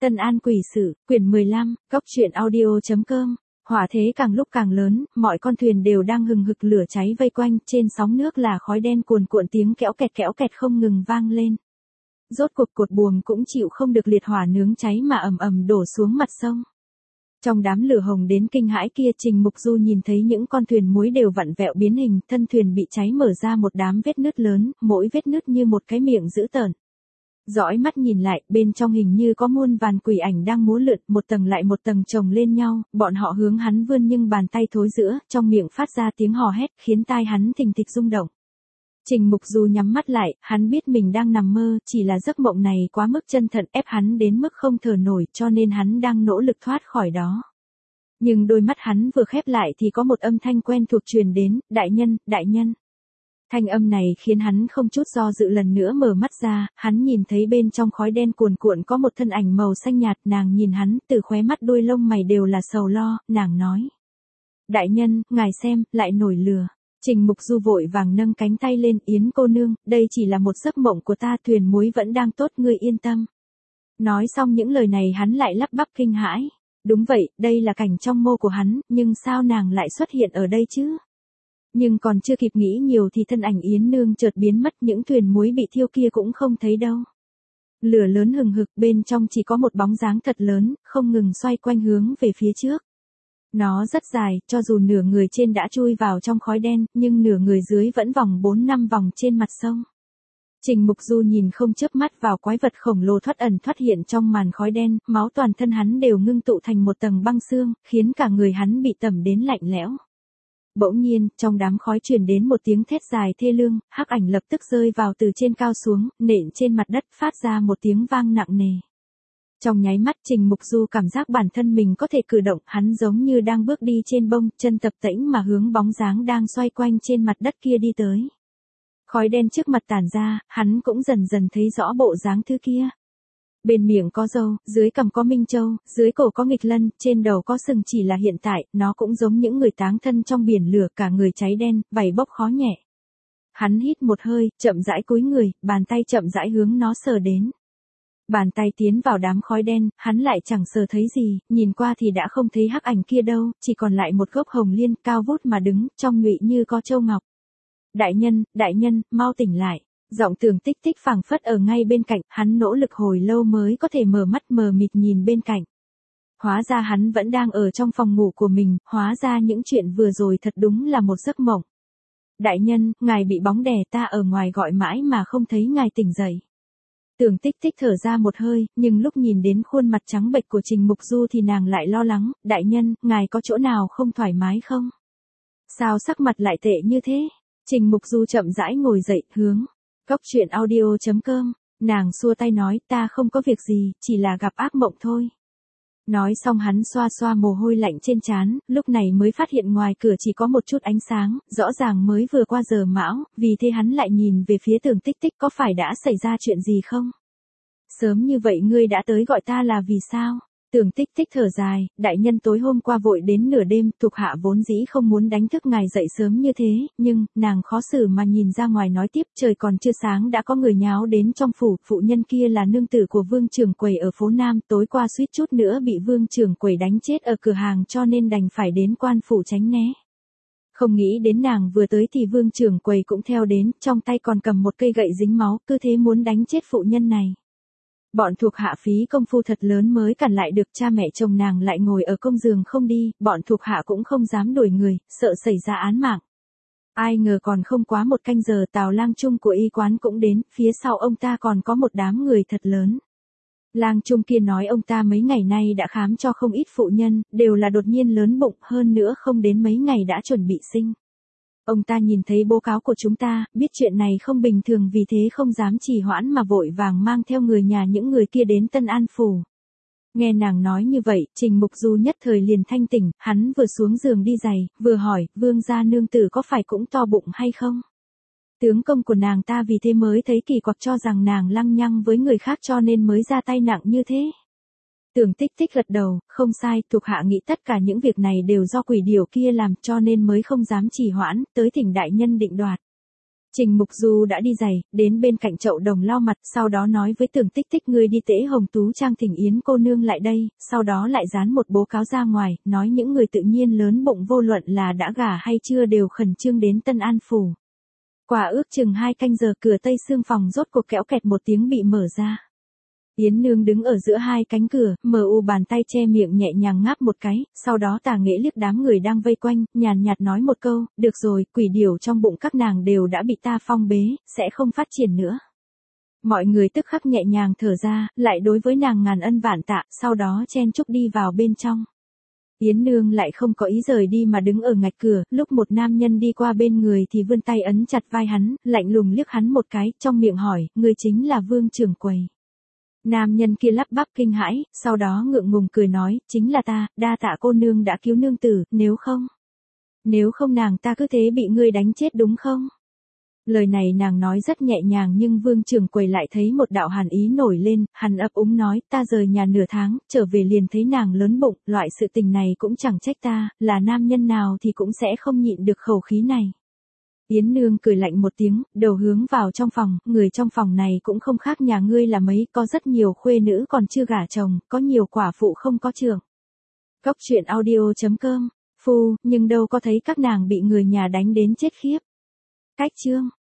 Tân An Quỷ Sự, quyển 15, Góc truyện audio.com. Hỏa thế càng lúc càng lớn, mọi con thuyền đều đang hừng hực lửa cháy vây quanh, trên sóng nước là khói đen cuồn cuộn, tiếng kéo kẹt không ngừng vang lên. Rốt cuộc cột buồm cũng chịu không được liệt hỏa nướng cháy mà ầm ầm đổ xuống mặt sông. Trong đám lửa hồng đến kinh hãi kia, Trình Mục Du nhìn thấy những con thuyền muối đều vặn vẹo biến hình, thân thuyền bị cháy mở ra một đám vết nứt lớn, mỗi vết nứt như một cái miệng dữ tợn. Dõi mắt nhìn lại, bên trong hình như có muôn vàn quỷ ảnh đang múa lượn, một tầng lại một tầng chồng lên nhau, bọn họ hướng hắn vươn nhưng bàn tay thối rữa, trong miệng phát ra tiếng hò hét, khiến tai hắn thình thịch rung động. Trình Mục Du nhắm mắt lại, hắn biết mình đang nằm mơ, chỉ là giấc mộng này quá mức chân thật, ép hắn đến mức không thở nổi, cho nên hắn đang nỗ lực thoát khỏi đó. Nhưng đôi mắt hắn vừa khép lại thì có một âm thanh quen thuộc truyền đến, đại nhân, đại nhân. Thanh âm này khiến hắn không chút do dự lần nữa mở mắt ra, hắn nhìn thấy bên trong khói đen cuồn cuộn có một thân ảnh màu xanh nhạt, nàng nhìn hắn, từ khóe mắt đuôi lông mày đều là sầu lo, nàng nói. Đại nhân, ngài xem, lại nổi lửa. Trình Mục Du vội vàng nâng cánh tay lên, Yến cô nương, đây chỉ là một giấc mộng của ta, thuyền muối vẫn đang tốt, ngươi yên tâm. Nói xong những lời này hắn lại lắp bắp kinh hãi. Đúng vậy, đây là cảnh trong mơ của hắn, nhưng sao nàng lại xuất hiện ở đây chứ? Nhưng còn chưa kịp nghĩ nhiều thì thân ảnh Yến nương chợt biến mất, những thuyền muối bị thiêu kia cũng không thấy đâu. Lửa lớn hừng hực, bên trong chỉ có một bóng dáng thật lớn, không ngừng xoay quanh hướng về phía trước. Nó rất dài, cho dù nửa người trên đã chui vào trong khói đen, nhưng nửa người dưới vẫn vòng 4-5 vòng trên mặt sông. Trình Mục Du nhìn không chớp mắt vào quái vật khổng lồ thoát ẩn thoát hiện trong màn khói đen, máu toàn thân hắn đều ngưng tụ thành một tầng băng xương, khiến cả người hắn bị tẩm đến lạnh lẽo. Bỗng nhiên, trong đám khói truyền đến một tiếng thét dài thê lương, hắc ảnh lập tức rơi vào từ trên cao xuống, nện trên mặt đất, phát ra một tiếng vang nặng nề. Trong nháy mắt, Trình Mục Du cảm giác bản thân mình có thể cử động, hắn giống như đang bước đi trên bông, chân tập tễnh mà hướng bóng dáng đang xoay quanh trên mặt đất kia đi tới. Khói đen trước mặt tản ra, hắn cũng dần dần thấy rõ bộ dáng thứ kia. Bên miệng có râu, dưới cằm có minh châu, dưới cổ có nghịch lân, trên đầu có sừng, chỉ là hiện tại, nó cũng giống những người táng thân trong biển lửa, cả người cháy đen, vảy bốc khó nhẹ. Hắn hít một hơi, chậm rãi cúi người, bàn tay chậm rãi hướng nó sờ đến. Bàn tay tiến vào đám khói đen, hắn lại chẳng sờ thấy gì, nhìn qua thì đã không thấy hắc ảnh kia đâu, chỉ còn lại một gốc hồng liên cao vút mà đứng, trong nhụy như có châu ngọc. Đại nhân, mau tỉnh lại. Giọng Tưởng Tích Tích phảng phất ở ngay bên cạnh, hắn nỗ lực hồi lâu mới có thể mở mắt mờ mịt nhìn bên cạnh. Hóa ra hắn vẫn đang ở trong phòng ngủ của mình, hóa ra những chuyện vừa rồi thật đúng là một giấc mộng. Đại nhân, ngài bị bóng đè, ta ở ngoài gọi mãi mà không thấy ngài tỉnh dậy. Tưởng Tích Tích thở ra một hơi, nhưng lúc nhìn đến khuôn mặt trắng bệch của Trình Mục Du thì nàng lại lo lắng, đại nhân, ngài có chỗ nào không thoải mái không? Sao sắc mặt lại tệ như thế? Trình Mục Du chậm rãi ngồi dậy, hướng Góc truyện audio.com, nàng xua tay nói, ta không có việc gì, chỉ là gặp ác mộng thôi. Nói xong hắn xoa xoa mồ hôi lạnh trên trán, lúc này mới phát hiện ngoài cửa chỉ có một chút ánh sáng, rõ ràng mới vừa qua giờ mão, vì thế hắn lại nhìn về phía Tưởng Tích Tích, có phải đã xảy ra chuyện gì không? Sớm như vậy ngươi đã tới gọi ta là vì sao? Tưởng Tích Tích thở dài, đại nhân tối hôm qua vội đến nửa đêm, thuộc hạ vốn dĩ không muốn đánh thức ngài dậy sớm như thế, nhưng, nàng khó xử mà nhìn ra ngoài nói tiếp, trời còn chưa sáng đã có người nháo đến trong phủ, phụ nhân kia là nương tử của Vương trưởng quầy ở phố Nam, tối qua suýt chút nữa bị Vương trưởng quầy đánh chết ở cửa hàng cho nên đành phải đến quan phủ tránh né. Không nghĩ đến nàng vừa tới thì Vương trưởng quầy cũng theo đến, trong tay còn cầm một cây gậy dính máu, cứ thế muốn đánh chết phụ nhân này. Bọn thuộc hạ phí công phu thật lớn mới cản lại được, cha mẹ chồng nàng lại ngồi ở công giường không đi, bọn thuộc hạ cũng không dám đuổi người, sợ xảy ra án mạng. Ai ngờ còn không quá một canh giờ Tào lang trung của y quán cũng đến, phía sau ông ta còn có một đám người thật lớn. Lang trung kia nói ông ta mấy ngày nay đã khám cho không ít phụ nhân, đều là đột nhiên lớn bụng, hơn nữa không đến mấy ngày đã chuẩn bị sinh. Ông ta nhìn thấy báo cáo của chúng ta, biết chuyện này không bình thường, vì thế không dám trì hoãn mà vội vàng mang theo người nhà những người kia đến Tân An Phủ. Nghe nàng nói như vậy, Trình Mục Du nhất thời liền thanh tỉnh, hắn vừa xuống giường đi giày, vừa hỏi, Vương gia nương tử có phải cũng to bụng hay không? Tướng công của nàng ta vì thế mới thấy kỳ quặc, cho rằng nàng lăng nhăng với người khác cho nên mới ra tay nặng như thế. Tưởng Tích Tích gật đầu, không sai, thuộc hạ nghĩ tất cả những việc này đều do quỷ điểu kia làm cho nên mới không dám trì hoãn, tới thỉnh đại nhân định đoạt. Trình Mục Du đã đi giày, đến bên cạnh chậu đồng lau mặt, sau đó nói với Tưởng Tích Tích ngươi đi Tễ Hồng Tú Trang thỉnh Yến cô nương lại đây, sau đó lại dán một bố cáo ra ngoài, nói những người tự nhiên lớn bụng vô luận là đã gả hay chưa đều khẩn trương đến Tân An Phủ. Quả ước chừng 2 canh giờ cửa tây xương phòng rốt cuộc kéo kẹt một tiếng bị mở ra. Yến Nương đứng ở giữa 2 cánh cửa, mờ u bàn tay che miệng nhẹ nhàng ngáp một cái, sau đó Tả Nghệ liếc đám người đang vây quanh, nhàn nhạt nói một câu, được rồi, quỷ điểu trong bụng các nàng đều đã bị ta phong bế, sẽ không phát triển nữa. Mọi người tức khắc nhẹ nhàng thở ra, lại đối với nàng ngàn ân vạn tạ, sau đó chen chúc đi vào bên trong. Yến Nương lại không có ý rời đi mà đứng ở ngạch cửa, lúc một nam nhân đi qua bên người thì vươn tay ấn chặt vai hắn, lạnh lùng liếc hắn một cái, trong miệng hỏi, người chính là Vương trưởng quầy. Nam nhân kia lắp bắp kinh hãi, sau đó ngượng ngùng cười nói, chính là ta, đa tạ cô nương đã cứu nương tử, nếu không nàng ta cứ thế bị ngươi đánh chết đúng không? Lời này nàng nói rất nhẹ nhàng nhưng Vương trưởng quầy lại thấy một đạo hàn ý nổi lên, hắn ấp úng nói, ta rời nhà nửa tháng, trở về liền thấy nàng lớn bụng, loại sự tình này cũng chẳng trách ta, là nam nhân nào thì cũng sẽ không nhịn được khẩu khí này. Yến Nương cười lạnh một tiếng, đầu hướng vào trong phòng, người trong phòng này cũng không khác nhà ngươi là mấy, có rất nhiều khuê nữ còn chưa gả chồng, có nhiều quả phụ không có chồng. Cóc truyện audio.com, nhưng đâu có thấy các nàng bị người nhà đánh đến chết khiếp. Cách chương